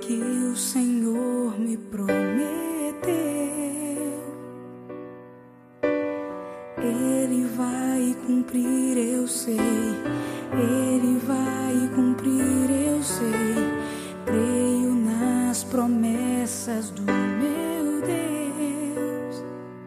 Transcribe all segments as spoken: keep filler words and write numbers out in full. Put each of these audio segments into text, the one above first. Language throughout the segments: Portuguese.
que o Senhor me prometeu, Ele vai cumprir, eu sei. Ele vai cumprir, eu sei. Creio nas promessas do meu Deus.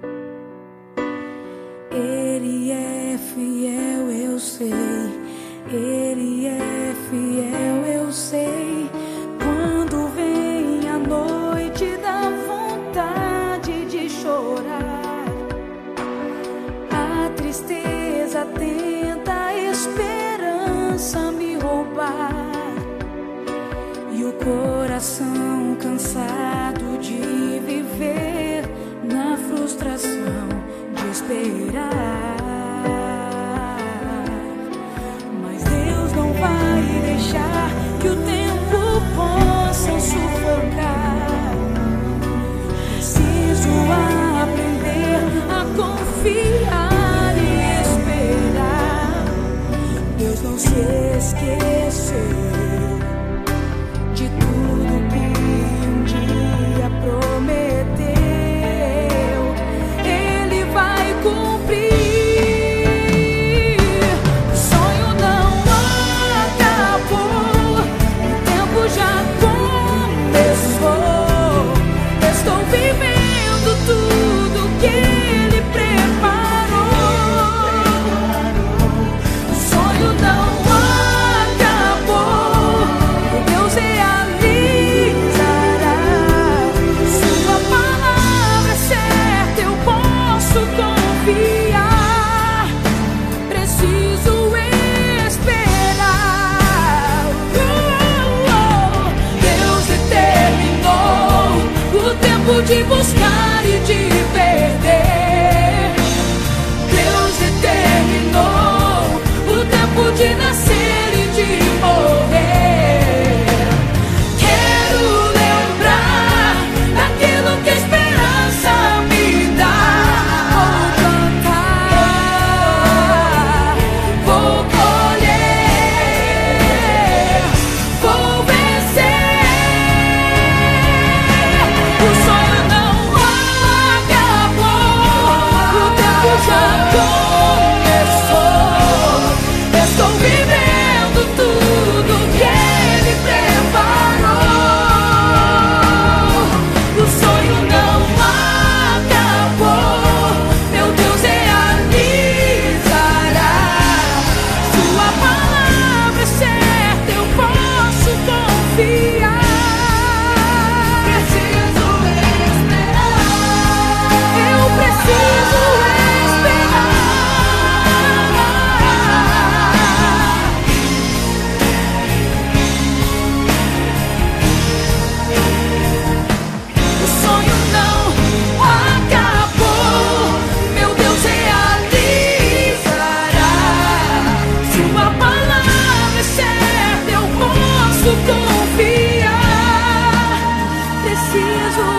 Ele é fiel, eu sei. Ele é fiel, eu sei. Quando vem a noite da vontade de chorar, a tristeza tenta a esperança me roubar, e o coração cansado de viver na frustração de esperar. Mas Deus não vai deixar que o tempo possa sufocar. Preciso aprender a confiar e esperar. Deus não se esqueceu de tudo que um dia prometeu. Ele vai cumprir. O sonho não acabou, o tempo já começou. Estou vivendo tudo que Ele preparou. O sonho não acabou, o Deus realizará. Sua palavra é certa, eu posso confiar. Preciso esperar. Deus determinou o tempo de buscar e de perder. Deus determinou o tempo de nascer e de morrer. Quero lembrar daquilo que a esperança me dá. Vou plantar, vou colher, vou vencer. O sonho não acabou, o tempo já começou. Estou vivendo tudo que Ele preparou. O sonho não acabou, meu Deus realizará. Sua palavra é certa, eu posso confiar. Preciso esperar. Eu preciso esperar. O sonho não acabou, meu Deus realizará. Sua palavra é certa, eu posso confiar. Preciso